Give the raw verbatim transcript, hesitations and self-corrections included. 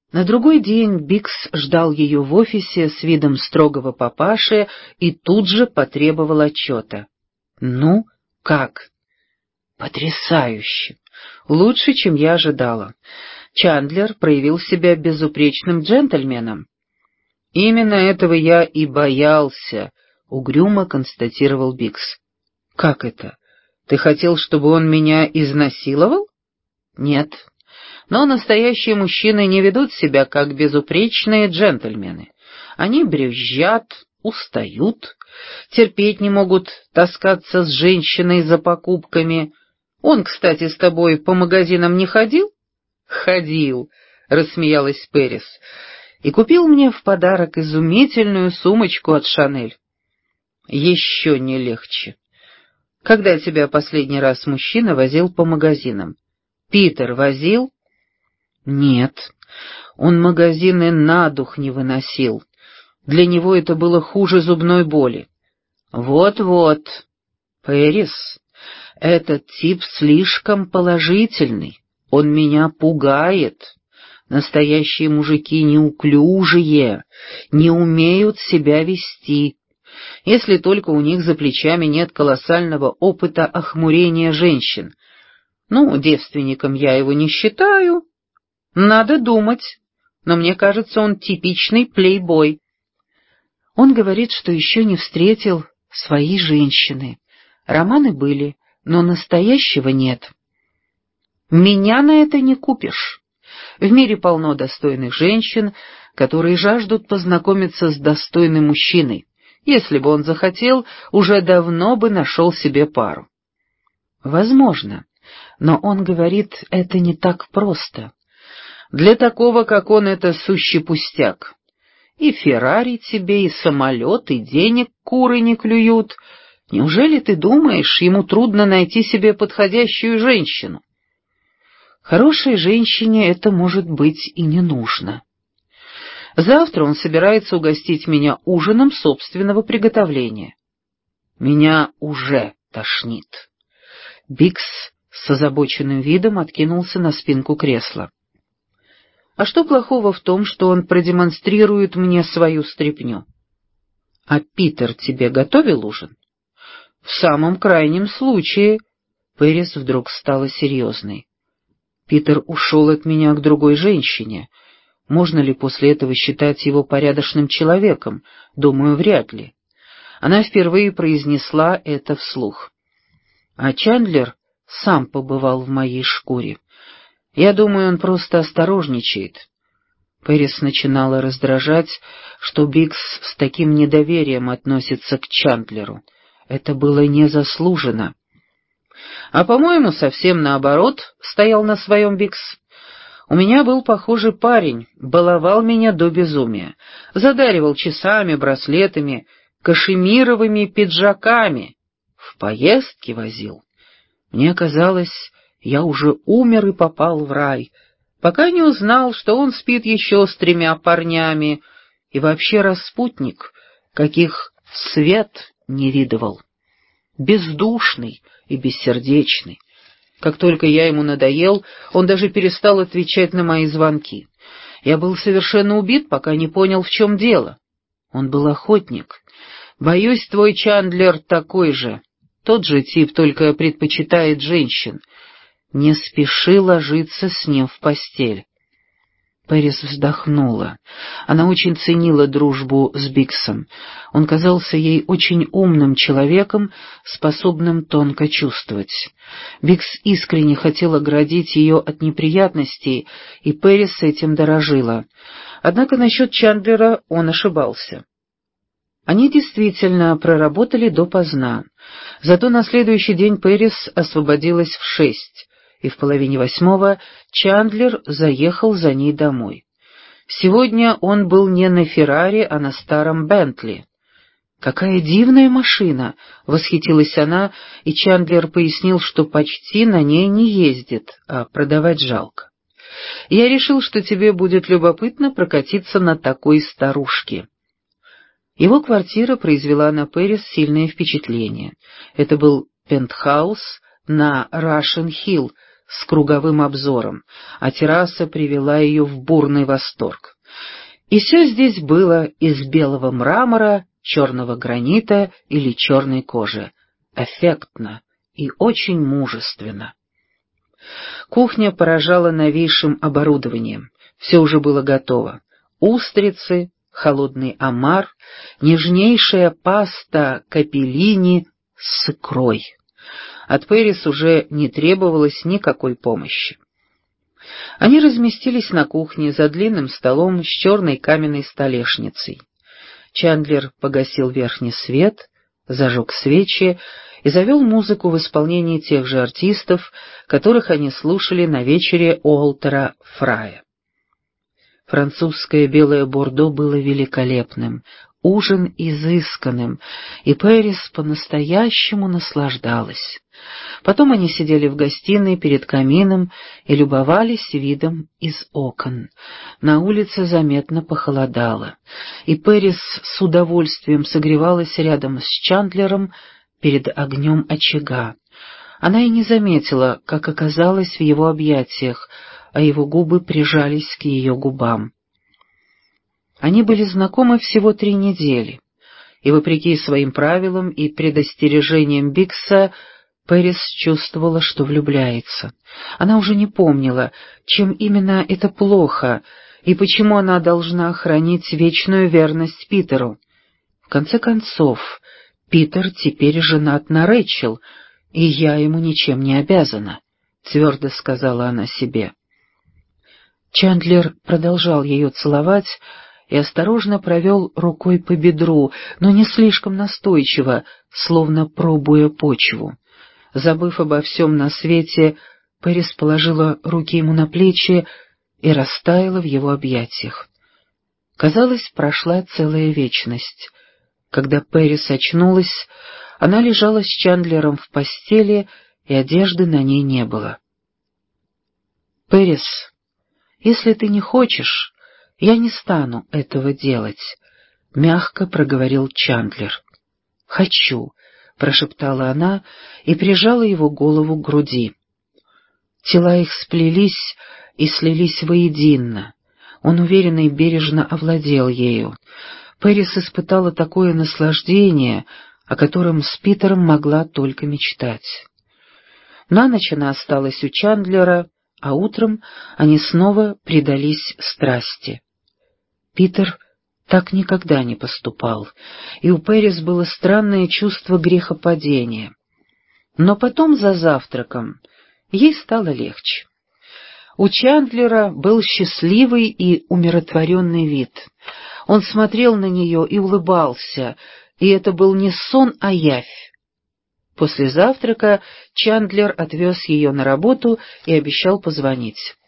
На другой день Бикс ждал ее в офисе с видом строгого папаши и тут же потребовал отчета. «Ну, как?» «Потрясающе! Лучше, чем я ожидала. Чандлер проявил себя безупречным джентльменом». «Именно этого я и боялся», — угрюмо констатировал Бикс. «Как это? Ты хотел, чтобы он меня изнасиловал?» «Нет. Но настоящие мужчины не ведут себя как безупречные джентльмены. Они брюзжат, устают, терпеть не могут таскаться с женщиной за покупками. Он, кстати, с тобой по магазинам не ходил?» «Ходил», — рассмеялась Пэрис, — «и купил мне в подарок изумительную сумочку от Шанель». «Еще не легче. Когда тебя последний раз мужчина возил по магазинам? Питер возил?» «Нет, он магазины на дух не выносил. Для него это было хуже зубной боли». «Вот-вот, Пэрис, этот тип слишком положительный, он меня пугает. Настоящие мужики неуклюжие, не умеют себя вести, если только у них за плечами нет колоссального опыта охмурения женщин. Ну, девственником я его не считаю. Надо думать, но мне кажется, он типичный плейбой». Он говорит, что еще не встретил своей женщины. Романы были, но настоящего нет. Меня на это не купишь. В мире полно достойных женщин, которые жаждут познакомиться с достойным мужчиной. Если бы он захотел, уже давно бы нашел себе пару. Возможно, но он говорит, это не так просто. Для такого, как он, это сущий пустяк. И Феррари тебе, и самолет, и денег куры не клюют. Неужели ты думаешь, ему трудно найти себе подходящую женщину? Хорошей женщине это, может быть, и не нужно. Завтра он собирается угостить меня ужином собственного приготовления. Меня уже тошнит. Бикс с озабоченным видом откинулся на спинку кресла. А что плохого в том, что он продемонстрирует мне свою стряпню? А Питер тебе готовил ужин? В самом крайнем случае. Пэрис вдруг стала серьезной. Питер ушел от меня к другой женщине. Можно ли после этого считать его порядочным человеком? Думаю, вряд ли. Она впервые произнесла это вслух. А Чандлер сам побывал в моей шкуре. Я думаю, он просто осторожничает. Пэрис начинала раздражать, что Бикс с таким недоверием относится к Чандлеру. Это было незаслуженно. А, по-моему, совсем наоборот, стоял на своем Бикс. У меня был похожий парень, баловал меня до безумия, задаривал часами, браслетами, кашемировыми пиджаками, в поездки возил. Мне казалось, я уже умер и попал в рай, пока не узнал, что он спит еще с тремя парнями и вообще распутник, каких свет не видывал. Бездушный и бессердечный. Как только я ему надоел, он даже перестал отвечать на мои звонки. Я был совершенно убит, пока не понял, в чем дело. Он был охотник. Боюсь, твой Чандлер такой же. Тот же тип, только предпочитает женщин. Не спеши ложиться с ним в постель. Пэрис вздохнула. Она очень ценила дружбу с Биксом. Он казался ей очень умным человеком, способным тонко чувствовать. Бикс искренне хотел оградить ее от неприятностей, и Пэрис этим дорожила. Однако насчет Чандлера он ошибался. Они действительно проработали допоздна. Зато на следующий день Пэрис освободилась в шесть. И в половине восьмого Чандлер заехал за ней домой. Сегодня он был не на Феррари, а на старом Бентли. «Какая дивная машина!» — восхитилась она, и Чандлер пояснил, что почти на ней не ездит, а продавать жалко. «Я решил, что тебе будет любопытно прокатиться на такой старушке». Его квартира произвела на Пэрис сильное впечатление. Это был пентхаус на Рашен-Хилл с круговым обзором, а терраса привела ее в бурный восторг. И все здесь было из белого мрамора, черного гранита или черной кожи. Эффектно и очень мужественно. Кухня поражала новейшим оборудованием. Все уже было готово. Устрицы, холодный омар, нежнейшая паста капеллини с икрой. От Пэрис уже не требовалось никакой помощи. Они разместились на кухне за длинным столом с черной каменной столешницей. Чандлер погасил верхний свет, зажег свечи и завел музыку в исполнении тех же артистов, которых они слушали на вечере Уолтера Фрая. Французское белое бордо было великолепным, ужин изысканным, и Пэрис по-настоящему наслаждалась. Потом они сидели в гостиной перед камином и любовались видом из окон. На улице заметно похолодало, и Пэрис с удовольствием согревалась рядом с Чандлером перед огнем очага. Она и не заметила, как оказалась в его объятиях, а его губы прижались к ее губам. Они были знакомы всего три недели, и, вопреки своим правилам и предостережениям Бикса, Пэрис чувствовала, что влюбляется. Она уже не помнила, чем именно это плохо, и почему она должна хранить вечную верность Питеру. В конце концов, Питер теперь женат на Рэйчел, и я ему ничем не обязана, — твердо сказала она себе. Чандлер продолжал ее целовать и осторожно провел рукой по бедру, но не слишком настойчиво, словно пробуя почву. Забыв обо всем на свете, Пэрис положила руки ему на плечи и растаяла в его объятиях. Казалось, прошла целая вечность. Когда Пэрис очнулась, она лежала с Чандлером в постели, и одежды на ней не было. «Пэрис, если ты не хочешь, я не стану этого делать», — мягко проговорил Чандлер. «Хочу», — прошептала она и прижала его голову к груди. Тела их сплелись и слились воедино. Он уверенно и бережно овладел ею. Пэрис испытала такое наслаждение, о котором с Питером могла только мечтать. На ночь она осталась у Чандлера, а утром они снова предались страсти. Питер так никогда не поступал, и у Пэрис было странное чувство грехопадения. Но потом за завтраком ей стало легче. У Чандлера был счастливый и умиротворенный вид. Он смотрел на нее и улыбался, и это был не сон, а явь. После завтрака Чандлер отвез ее на работу и обещал позвонить.